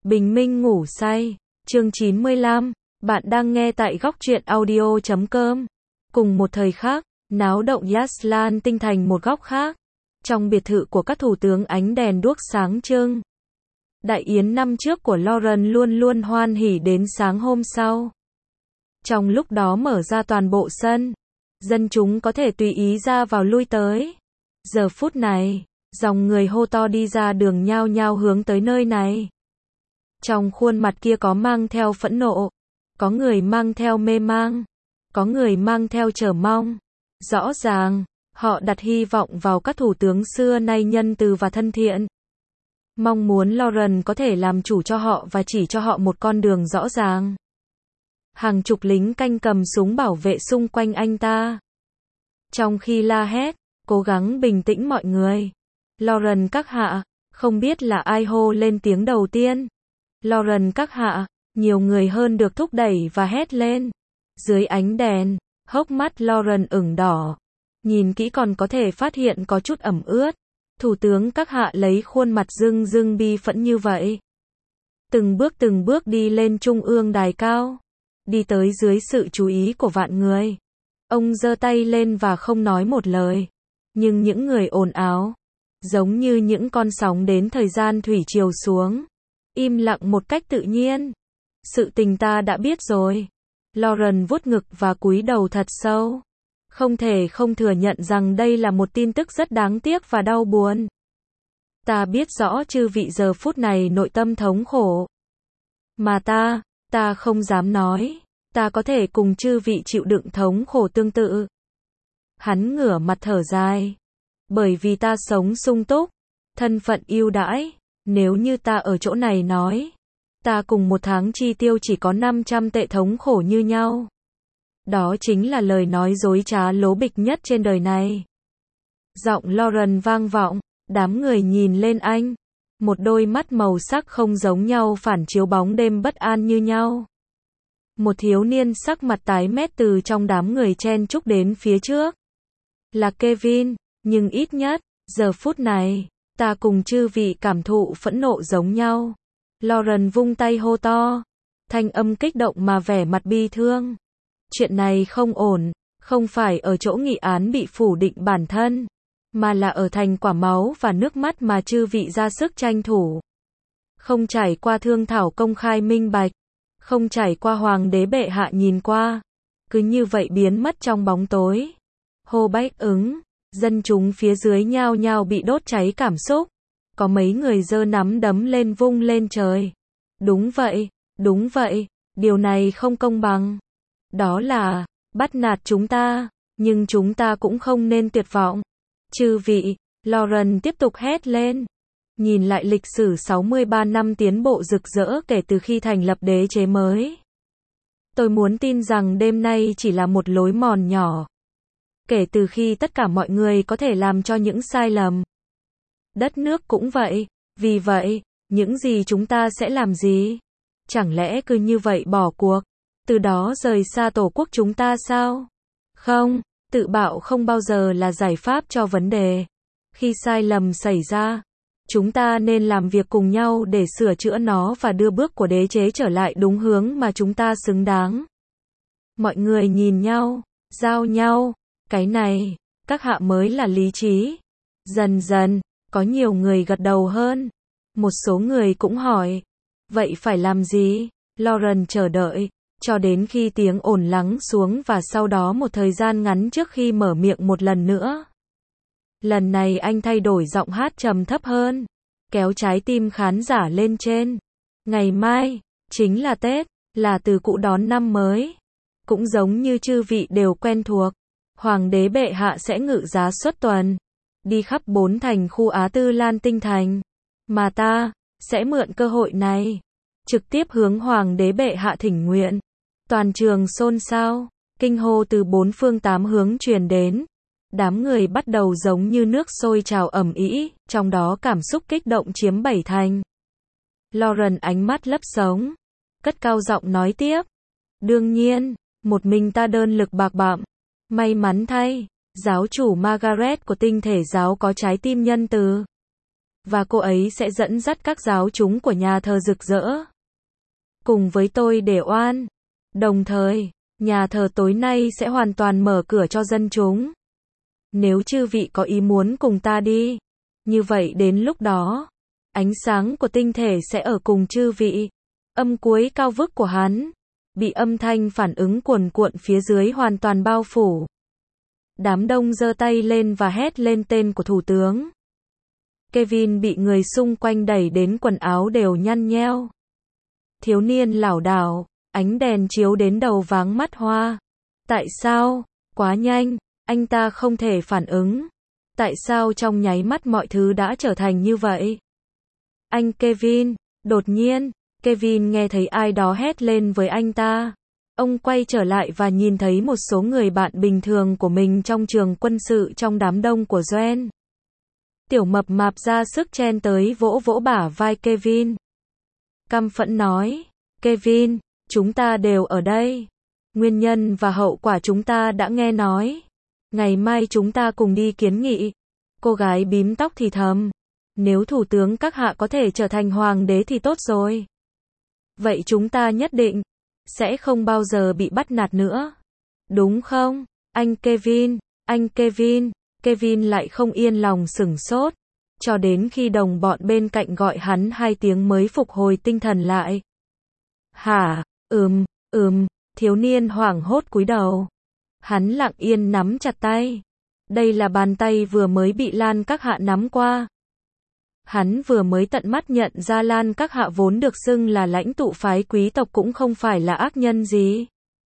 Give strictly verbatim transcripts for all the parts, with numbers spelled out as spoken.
Bình minh ngủ say, chương chín mươi lăm, bạn đang nghe tại góc truyện audio chấm com. Cùng một thời khác, náo động Yaslan tinh thành một góc khác. Trong biệt thự của các thủ tướng ánh đèn đuốc sáng trưng. Đại yến năm trước của Lauren luôn luôn hoan hỉ đến sáng hôm sau. Trong lúc đó mở ra toàn bộ sân, dân chúng có thể tùy ý ra vào lui tới. Giờ phút này, dòng người hô to đi ra đường nhao nhao hướng tới nơi này. Trong khuôn mặt kia có mang theo phẫn nộ, có người mang theo mê mang, có người mang theo chờ mong. Rõ ràng, họ đặt hy vọng vào các thủ tướng xưa nay nhân từ và thân thiện. Mong muốn Lauren có thể làm chủ cho họ và chỉ cho họ một con đường rõ ràng. Hàng chục lính canh cầm súng bảo vệ xung quanh anh ta. Trong khi la hét, cố gắng bình tĩnh mọi người. Lauren các hạ, không biết là ai hô lên tiếng đầu tiên. Lauren các hạ, nhiều người hơn được thúc đẩy và hét lên. Dưới ánh đèn, hốc mắt Lauren ửng đỏ. Nhìn kỹ còn có thể phát hiện có chút ẩm ướt. Thủ tướng các hạ lấy khuôn mặt rưng rưng bi phẫn như vậy. Từng bước từng bước đi lên trung ương đài cao. Đi tới dưới sự chú ý của vạn người. Ông giơ tay lên và không nói một lời. Nhưng những người ồn ào, giống như những con sóng đến thời gian thủy triều xuống. Im lặng một cách tự nhiên. Sự tình ta đã biết rồi. Lauren vuốt ngực và cúi đầu thật sâu. Không thể không thừa nhận rằng đây là một tin tức rất đáng tiếc và đau buồn. Ta biết rõ chư vị giờ phút này nội tâm thống khổ. Mà ta, ta không dám nói. Ta có thể cùng chư vị chịu đựng thống khổ tương tự. Hắn ngửa mặt thở dài. Bởi vì ta sống sung túc, thân phận ưu đãi. Nếu như ta ở chỗ này nói, ta cùng một tháng chi tiêu chỉ có năm trăm tệ thống khổ như nhau. Đó chính là lời nói dối trá lố bịch nhất trên đời này. Giọng Lauren vang vọng, đám người nhìn lên anh. Một đôi mắt màu sắc không giống nhau phản chiếu bóng đêm bất an như nhau. Một thiếu niên sắc mặt tái mét từ trong đám người chen chúc đến phía trước. Là Kevin, nhưng ít nhất, giờ phút này, ta cùng chư vị cảm thụ phẫn nộ giống nhau. Lauren vung tay hô to. Thanh âm kích động mà vẻ mặt bi thương. Chuyện này không ổn, không phải ở chỗ nghị án bị phủ định bản thân, mà là ở thành quả máu và nước mắt mà chư vị ra sức tranh thủ. Không trải qua thương thảo công khai minh bạch, không trải qua hoàng đế bệ hạ nhìn qua, cứ như vậy biến mất trong bóng tối. Hô bách ứng, dân chúng phía dưới nhao nhao bị đốt cháy cảm xúc. Có mấy người giơ nắm đấm lên vung lên trời. Đúng vậy, đúng vậy, điều này không công bằng. Đó là, bắt nạt chúng ta, nhưng chúng ta cũng không nên tuyệt vọng. Chư vị, Lauren tiếp tục hét lên. Nhìn lại lịch sử sáu mươi ba năm tiến bộ rực rỡ kể từ khi thành lập đế chế mới. Tôi muốn tin rằng đêm nay chỉ là một lối mòn nhỏ. Kể từ khi tất cả mọi người có thể làm cho những sai lầm. Đất nước cũng vậy, vì vậy, những gì chúng ta sẽ làm gì? Chẳng lẽ cứ như vậy bỏ cuộc, từ đó rời xa tổ quốc chúng ta sao? Không, tự bạo không bao giờ là giải pháp cho vấn đề. Khi sai lầm xảy ra, chúng ta nên làm việc cùng nhau để sửa chữa nó và đưa bước của đế chế trở lại đúng hướng mà chúng ta xứng đáng. Mọi người nhìn nhau, giao nhau, cái này, các hạ mới là lý trí. Dần dần, có nhiều người gật đầu hơn. Một số người cũng hỏi, vậy phải làm gì? Lauren chờ đợi, cho đến khi tiếng ồn lắng xuống và sau đó một thời gian ngắn trước khi mở miệng một lần nữa. Lần này anh thay đổi giọng hát trầm thấp hơn, kéo trái tim khán giả lên trên. Ngày mai, chính là Tết, là từ cũ đón năm mới. Cũng giống như chư vị đều quen thuộc, hoàng đế bệ hạ sẽ ngự giá xuất tuần. Đi khắp bốn thành khu Á Tư Lan tinh thành. Mà ta, sẽ mượn cơ hội này, trực tiếp hướng hoàng đế bệ hạ thỉnh nguyện. Toàn trường xôn xao, kinh hô từ bốn phương tám hướng truyền đến. Đám người bắt đầu giống như nước sôi trào ầm ĩ, trong đó cảm xúc kích động chiếm bảy thành. Lauren ánh mắt lấp sống, cất cao giọng nói tiếp. Đương nhiên, một mình ta đơn lực bạc bạm. May mắn thay, giáo chủ Margaret của tinh thể giáo có trái tim nhân từ. và cô ấy sẽ dẫn dắt các giáo chúng của nhà thờ rực rỡ cùng với tôi để oan. Đồng thời, nhà thờ tối nay sẽ hoàn toàn mở cửa cho dân chúng. Nếu chư vị có ý muốn cùng ta đi, như vậy đến lúc đó, ánh sáng của tinh thể sẽ ở cùng chư vị. Âm cuối cao vút của hắn bị âm thanh phản ứng cuồn cuộn phía dưới hoàn toàn bao phủ. Đám đông giơ tay lên và hét lên tên của thủ tướng. Kevin bị người xung quanh đẩy đến quần áo đều nhăn nheo. Thiếu niên lảo đảo, ánh đèn chiếu đến đầu váng mắt hoa. Tại sao? Quá nhanh, anh ta không thể phản ứng. Tại sao trong nháy mắt mọi thứ đã trở thành như vậy? Anh Kevin, đột nhiên, Kevin nghe thấy ai đó hét lên với anh ta. Ông quay trở lại và nhìn thấy một số người bạn bình thường của mình trong trường quân sự trong đám đông của Joen. Tiểu mập mạp ra sức chen tới vỗ vỗ bả vai Kevin. Căm phẫn nói, Kevin, chúng ta đều ở đây. Nguyên nhân và hậu quả chúng ta đã nghe nói. Ngày mai chúng ta cùng đi kiến nghị. Cô gái bím tóc thì thầm. Nếu thủ tướng các hạ có thể trở thành hoàng đế thì tốt rồi. Vậy chúng ta nhất định sẽ không bao giờ bị bắt nạt nữa. Đúng không? Anh Kevin, anh Kevin, Kevin lại không yên lòng sửng sốt. Cho đến khi đồng bọn bên cạnh gọi hắn hai tiếng mới phục hồi tinh thần lại. Hả? Ừm, ừm, thiếu niên hoảng hốt cúi đầu. Hắn lặng yên nắm chặt tay. Đây là bàn tay vừa mới bị Lan Các Hạ nắm qua. Hắn vừa mới tận mắt nhận ra Lan Các Hạ vốn được xưng là lãnh tụ phái quý tộc cũng không phải là ác nhân gì.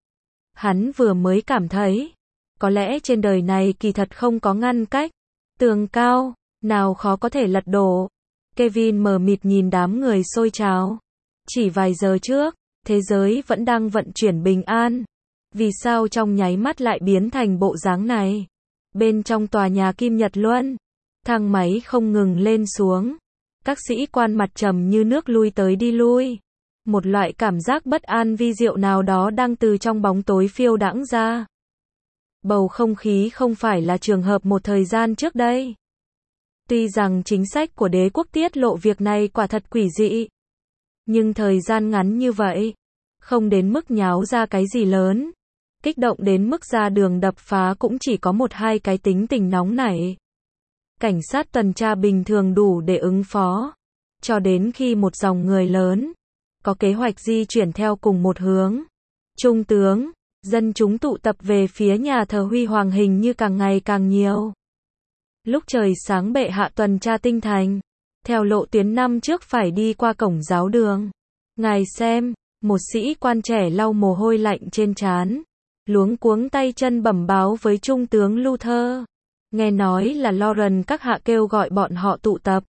Hắn vừa mới cảm thấy, có lẽ trên đời này kỳ thật không có ngăn cách, tường cao, nào khó có thể lật đổ. Kevin mờ mịt nhìn đám người xôi trào. Chỉ vài giờ trước, thế giới vẫn đang vận chuyển bình an. Vì sao trong nháy mắt lại biến thành bộ dáng này? Bên trong tòa nhà Kim Nhật Luân, thang máy không ngừng lên xuống. Các sĩ quan mặt trầm như nước lui tới đi lui. Một loại cảm giác bất an vi diệu nào đó đang từ trong bóng tối phiêu đãng ra. Bầu không khí không phải là trường hợp một thời gian trước đây. Tuy rằng chính sách của đế quốc tiết lộ việc này quả thật quỷ dị. Nhưng thời gian ngắn như vậy, không đến mức nháo ra cái gì lớn. Kích động đến mức ra đường đập phá cũng chỉ có một hai cái tính tình nóng nảy. Cảnh sát tuần tra bình thường đủ để ứng phó. Cho đến khi một dòng người lớn, có kế hoạch di chuyển theo cùng một hướng. Trung tướng, dân chúng tụ tập về phía nhà thờ Huy Hoàng hình như càng ngày càng nhiều. Lúc trời sáng bệ hạ tuần tra tinh thành. Theo lộ tuyến năm trước phải đi qua cổng giáo đường. Ngài xem, một sĩ quan trẻ lau mồ hôi lạnh trên trán. Luống cuống tay chân bẩm báo với Trung tướng Luther. Nghe nói là Lauren các hạ kêu gọi bọn họ tụ tập.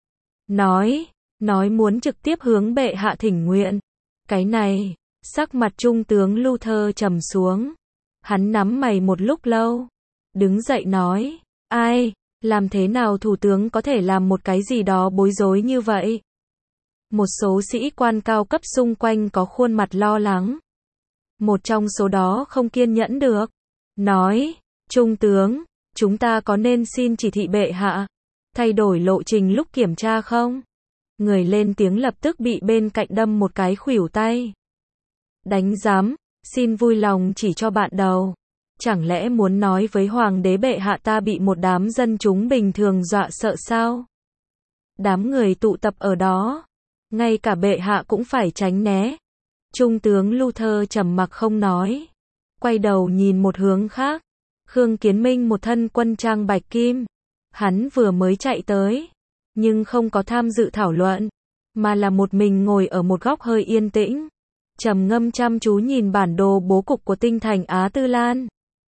Nói, nói muốn trực tiếp hướng bệ hạ thỉnh nguyện. Cái này, sắc mặt Trung tướng Luther trầm xuống. Hắn nắm mày một lúc lâu. Đứng dậy nói, ai, làm thế nào thủ tướng có thể làm một cái gì đó bối rối như vậy? Một số sĩ quan cao cấp xung quanh có khuôn mặt lo lắng. Một trong số đó không kiên nhẫn được. Nói, Trung tướng, chúng ta có nên xin chỉ thị bệ hạ, thay đổi lộ trình lúc kiểm tra không? Người lên tiếng lập tức bị bên cạnh đâm một cái khuỷu tay. Đánh giám, xin vui lòng chỉ cho bạn đầu. Chẳng lẽ muốn nói với hoàng đế bệ hạ ta bị một đám dân chúng bình thường dọa sợ sao? Đám người tụ tập ở đó, ngay cả bệ hạ cũng phải tránh né. Trung tướng Luther trầm mặc không nói, quay đầu nhìn một hướng khác. Khương Kiến Minh một thân quân trang bạch kim, hắn vừa mới chạy tới, nhưng không có tham dự thảo luận, mà là một mình ngồi ở một góc hơi yên tĩnh, trầm ngâm chăm chú nhìn bản đồ bố cục của tinh thành Á Tư Lan.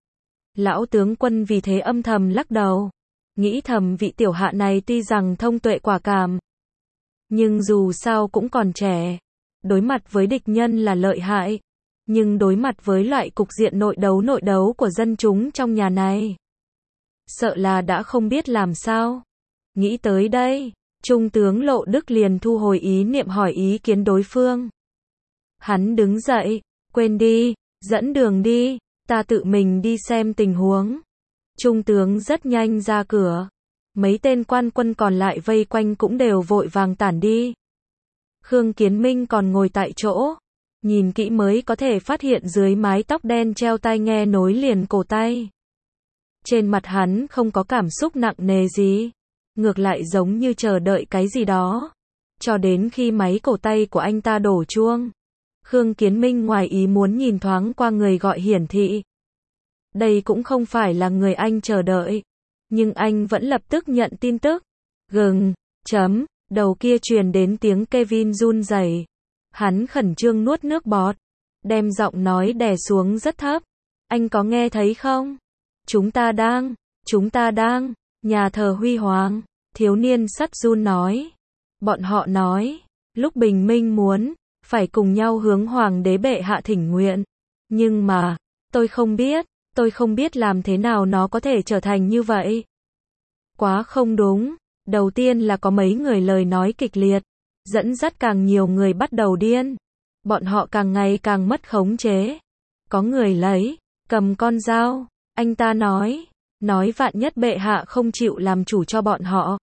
Lão tướng quân vì thế âm thầm lắc đầu, nghĩ thầm vị tiểu hạ này tuy rằng thông tuệ quả cảm, nhưng dù sao cũng còn trẻ, đối mặt với địch nhân là lợi hại, nhưng đối mặt với loại cục diện nội đấu nội đấu của dân chúng trong nhà này, sợ là đã không biết làm sao. Nghĩ tới đây, Trung tướng Lộ Đức liền thu hồi ý niệm hỏi ý kiến đối phương. Hắn đứng dậy, quên đi, dẫn đường đi, ta tự mình đi xem tình huống. Trung tướng rất nhanh ra cửa. Mấy tên quan quân còn lại vây quanh cũng đều vội vàng tản đi. Khương Kiến Minh còn ngồi tại chỗ, nhìn kỹ mới có thể phát hiện dưới mái tóc đen treo tai nghe nối liền cổ tay. Trên mặt hắn không có cảm xúc nặng nề gì, ngược lại giống như chờ đợi cái gì đó. Cho đến khi máy cổ tay của anh ta đổ chuông, Khương Kiến Minh ngoài ý muốn nhìn thoáng qua người gọi hiển thị. Đây cũng không phải là người anh chờ đợi, nhưng anh vẫn lập tức nhận tin tức. Gừng, chấm, đầu kia truyền đến tiếng Kevin run rẩy. Hắn khẩn trương nuốt nước bọt, đem giọng nói đè xuống rất thấp. Anh có nghe thấy không? Chúng ta đang, chúng ta đang, nhà thờ Huy Hoàng, thiếu niên sắt run nói. Bọn họ nói, lúc bình minh muốn, phải cùng nhau hướng Hoàng đế bệ hạ thỉnh nguyện. Nhưng mà, tôi không biết, tôi không biết làm thế nào nó có thể trở thành như vậy. Quá không đúng, đầu tiên là có mấy người lời nói kịch liệt, dẫn dắt càng nhiều người bắt đầu điên. Bọn họ càng ngày càng mất khống chế. Có người lấy, cầm con dao, anh ta nói, nói vạn nhất bệ hạ không chịu làm chủ cho bọn họ,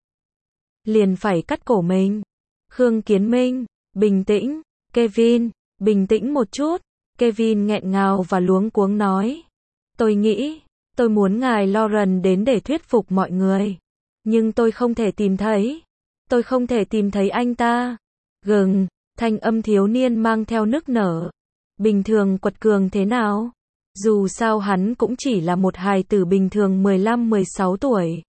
liền phải cắt cổ mình. Khương Kiến Minh, bình tĩnh, Kevin, bình tĩnh một chút. Kevin nghẹn ngào và luống cuống nói. Tôi nghĩ, tôi muốn ngài Lauren đến để thuyết phục mọi người. Nhưng tôi không thể tìm thấy. Tôi không thể tìm thấy anh ta. Gừng, thanh âm thiếu niên mang theo nức nở. Bình thường quật cường thế nào? Dù sao hắn cũng chỉ là một hài tử bình thường mười lăm mười sáu tuổi.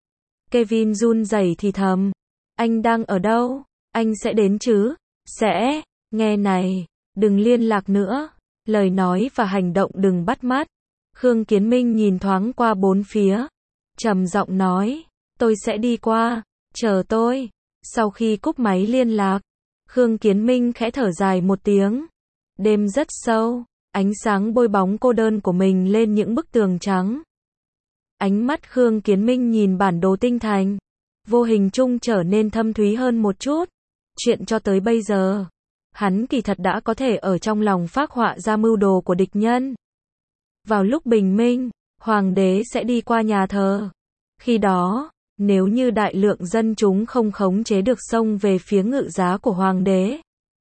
Kevin run rẩy thì thầm. Anh đang ở đâu? Anh sẽ đến chứ? Sẽ, nghe này, đừng liên lạc nữa. Lời nói và hành động đừng bắt mắt. Khương Kiến Minh nhìn thoáng qua bốn phía, trầm giọng nói, tôi sẽ đi qua, chờ tôi. Sau khi cúp máy liên lạc, Khương Kiến Minh khẽ thở dài một tiếng. Đêm rất sâu, ánh sáng bôi bóng cô đơn của mình lên những bức tường trắng. Ánh mắt Khương Kiến Minh nhìn bản đồ tinh thành, vô hình chung trở nên thâm thúy hơn một chút. Chuyện cho tới bây giờ, hắn kỳ thật đã có thể ở trong lòng phác họa ra mưu đồ của địch nhân. Vào lúc bình minh, Hoàng đế sẽ đi qua nhà thờ. Khi đó, nếu như đại lượng dân chúng không khống chế được xông về phía ngự giá của Hoàng đế,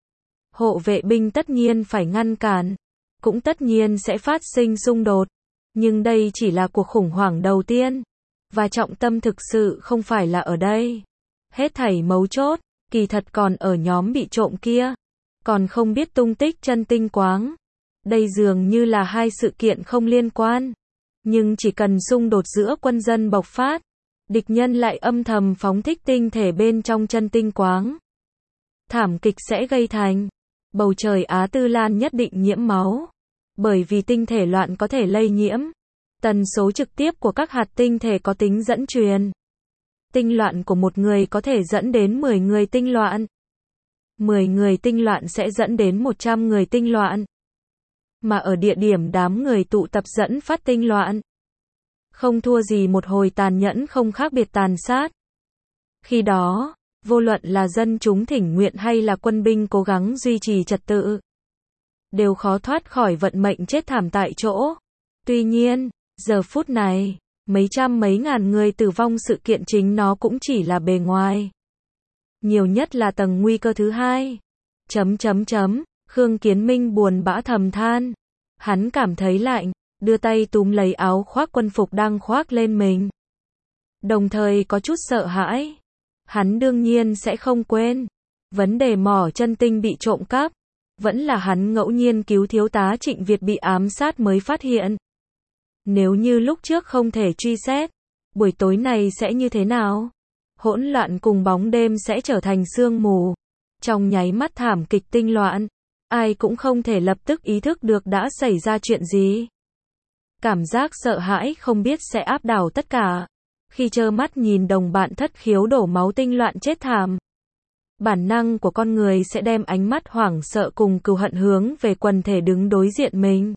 hộ vệ binh tất nhiên phải ngăn cản, cũng tất nhiên sẽ phát sinh xung đột. Nhưng đây chỉ là cuộc khủng hoảng đầu tiên, và trọng tâm thực sự không phải là ở đây. Hết thảy mấu chốt, kỳ thật còn ở nhóm bị trộm kia, còn không biết tung tích chân tinh quáng. Đây dường như là hai sự kiện không liên quan, nhưng chỉ cần xung đột giữa quân dân bộc phát, địch nhân lại âm thầm phóng thích tinh thể bên trong chân tinh quáng. Thảm kịch sẽ gây thành, bầu trời Á Tư Lan nhất định nhiễm máu, bởi vì tinh thể loạn có thể lây nhiễm. Tần số trực tiếp của các hạt tinh thể có tính dẫn truyền. Tinh loạn của một người có thể dẫn đến mười người tinh loạn. mười người tinh loạn sẽ dẫn đến một trăm người tinh loạn. Mà ở địa điểm đám người tụ tập dẫn phát tinh loạn, không thua gì một hồi tàn nhẫn không khác biệt tàn sát. Khi đó, vô luận là dân chúng thỉnh nguyện hay là quân binh cố gắng duy trì trật tự, đều khó thoát khỏi vận mệnh chết thảm tại chỗ. Tuy nhiên, giờ phút này, mấy trăm mấy ngàn người tử vong sự kiện chính nó cũng chỉ là bề ngoài. Nhiều nhất là tầng nguy cơ thứ hai. Chấm chấm chấm, Khương Kiến Minh buồn bã thầm than. Hắn cảm thấy lạnh, đưa tay túm lấy áo khoác quân phục đang khoác lên mình. Đồng thời có chút sợ hãi. Hắn đương nhiên sẽ không quên. Vấn đề mỏ chân tinh bị trộm cắp, vẫn là hắn ngẫu nhiên cứu thiếu tá Trịnh Việt bị ám sát mới phát hiện. Nếu như lúc trước không thể truy xét, buổi tối này sẽ như thế nào? Hỗn loạn cùng bóng đêm sẽ trở thành sương mù. Trong nháy mắt thảm kịch tinh loạn, ai cũng không thể lập tức ý thức được đã xảy ra chuyện gì. Cảm giác sợ hãi không biết sẽ áp đảo tất cả. Khi trơ mắt nhìn đồng bạn thất khiếu đổ máu tinh loạn chết thảm, bản năng của con người sẽ đem ánh mắt hoảng sợ cùng cừu hận hướng về quần thể đứng đối diện mình.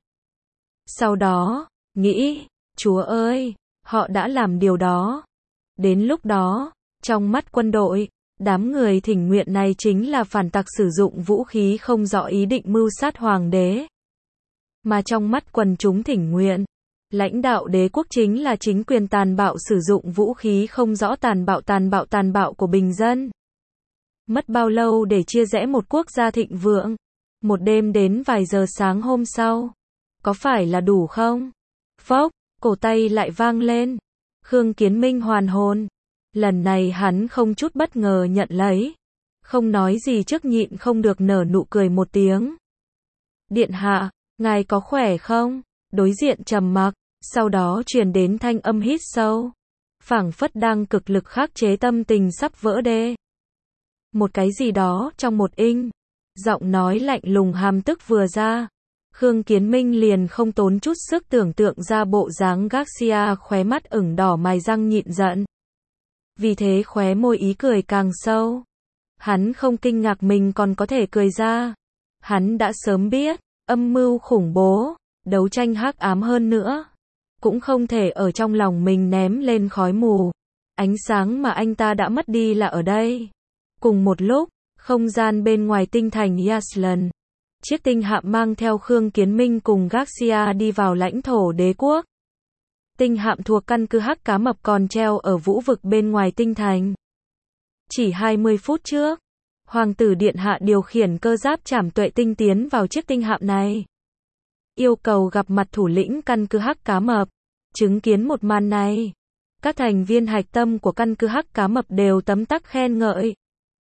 Sau đó, nghĩ, Chúa ơi, họ đã làm điều đó. Đến lúc đó, trong mắt quân đội, đám người thỉnh nguyện này chính là phản tặc sử dụng vũ khí không rõ ý định mưu sát hoàng đế. Mà trong mắt quần chúng thỉnh nguyện, Lãnh đạo đế quốc chính là chính quyền tàn bạo sử dụng vũ khí không rõ tàn bạo tàn bạo tàn bạo của bình dân. Mất bao lâu để chia rẽ một quốc gia thịnh vượng? Một đêm đến vài giờ sáng hôm sau. Có phải là đủ không? Phốc, cổ tay lại vang lên. Khương Kiến Minh hoàn hồn. Lần này hắn không chút bất ngờ nhận lấy. Không nói gì trước nhịn không được nở nụ cười một tiếng. Điện hạ, ngài có khỏe không? Đối diện trầm mặc, sau đó truyền đến thanh âm hít sâu. Phảng phất đang cực lực khắc chế tâm tình sắp vỡ đê. Một cái gì đó trong một inh. Giọng nói lạnh lùng hàm tức vừa ra. Khương Kiến Minh liền không tốn chút sức tưởng tượng ra bộ dáng Garcia khóe mắt ửng đỏ mài răng nhịn giận. Vì thế khóe môi ý cười càng sâu. Hắn không kinh ngạc mình còn có thể cười ra. Hắn đã sớm biết, âm mưu khủng bố, đấu tranh hắc ám hơn nữa. Cũng không thể ở trong lòng mình ném lên khói mù. Ánh sáng mà anh ta đã mất đi là ở đây. Cùng một lúc, không gian bên ngoài tinh thành Yaslan. Chiếc tinh hạm mang theo Khương Kiến Minh cùng Garcia đi vào lãnh thổ đế quốc. Tinh hạm thuộc căn cứ Hắc Cá Mập còn treo ở vũ vực bên ngoài tinh thành. Chỉ hai mươi phút trước, Hoàng tử Điện Hạ điều khiển cơ giáp trảm tuệ tinh tiến vào chiếc tinh hạm này. Yêu cầu gặp mặt thủ lĩnh căn cứ Hắc Cá Mập. Chứng kiến một màn này, các thành viên hạch tâm của căn cứ Hắc Cá Mập đều tấm tắc khen ngợi.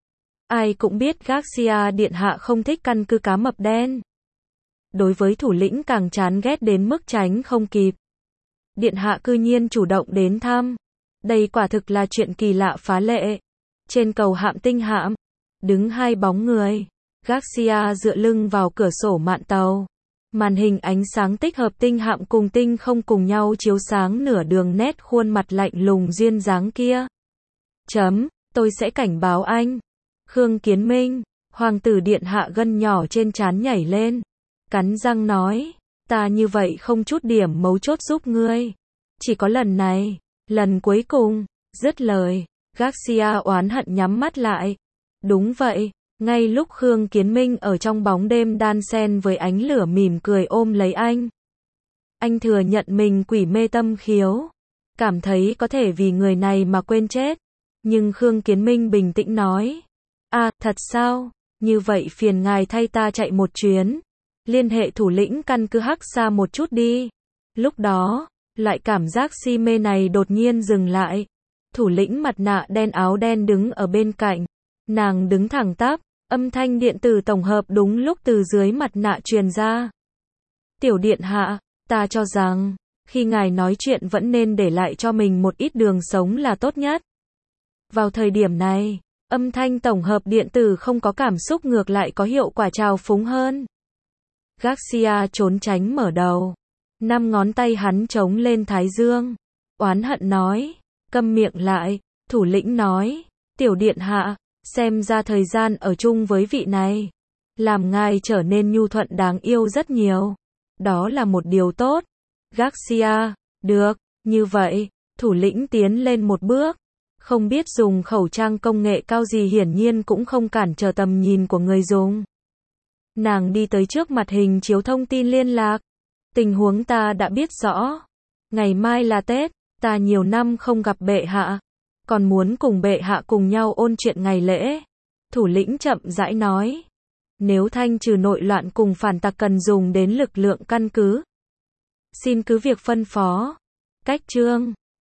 Ai cũng biết Garcia Điện Hạ không thích căn cứ cá mập đen. Đối với thủ lĩnh càng chán ghét đến mức tránh không kịp. Điện Hạ cư nhiên chủ động đến thăm. Đây quả thực là chuyện kỳ lạ phá lệ. Trên cầu hạm tinh hạm, đứng hai bóng người. Garcia dựa lưng vào cửa sổ mạn tàu. Màn hình ánh sáng tích hợp tinh hạm cùng tinh không cùng nhau chiếu sáng nửa đường nét khuôn mặt lạnh lùng duyên dáng kia. Chấm, tôi sẽ cảnh báo anh. Khương Kiến Minh, Hoàng tử Điện Hạ gân nhỏ trên trán nhảy lên. Cắn răng nói, ta như vậy không chút điểm mấu chốt giúp ngươi. Chỉ có lần này, lần cuối cùng, dứt lời, Garcia oán hận nhắm mắt lại. Đúng vậy, ngay lúc Khương Kiến Minh ở trong bóng đêm đan xen với ánh lửa mỉm cười ôm lấy anh. Anh thừa nhận mình quỷ mê tâm khiếu. Cảm thấy có thể vì người này mà quên chết. Nhưng Khương Kiến Minh bình tĩnh nói. À, thật sao? Như vậy phiền ngài thay ta chạy một chuyến. Liên hệ thủ lĩnh căn cứ Hắc xa một chút đi. Lúc đó, loại cảm giác si mê này đột nhiên dừng lại. Thủ lĩnh mặt nạ đen áo đen đứng ở bên cạnh. Nàng đứng thẳng tắp, âm thanh điện tử tổng hợp đúng lúc từ dưới mặt nạ truyền ra. Tiểu Điện Hạ, ta cho rằng, khi ngài nói chuyện vẫn nên để lại cho mình một ít đường sống là tốt nhất. Vào thời điểm này, âm thanh tổng hợp điện tử không có cảm xúc ngược lại có hiệu quả trào phúng hơn. Garcia trốn tránh mở đầu. Năm ngón tay hắn chống lên thái dương. Oán hận nói. Câm miệng lại. Thủ lĩnh nói. Tiểu Điện Hạ, xem ra thời gian ở chung với vị này. Làm ngài trở nên nhu thuận đáng yêu rất nhiều. Đó là một điều tốt. Garcia, được, như vậy, thủ lĩnh tiến lên một bước. Không biết dùng khẩu trang công nghệ cao gì hiển nhiên cũng không cản trở tầm nhìn của người dùng. Nàng đi tới trước mặt hình chiếu thông tin liên lạc. Tình huống ta đã biết rõ. Ngày mai là Tết, ta nhiều năm không gặp bệ hạ. Còn muốn cùng bệ hạ cùng nhau ôn chuyện ngày lễ. Thủ lĩnh chậm rãi nói. Nếu thanh trừ nội loạn cùng phản tặc cần dùng đến lực lượng căn cứ. Xin cứ việc phân phó. Cách chương.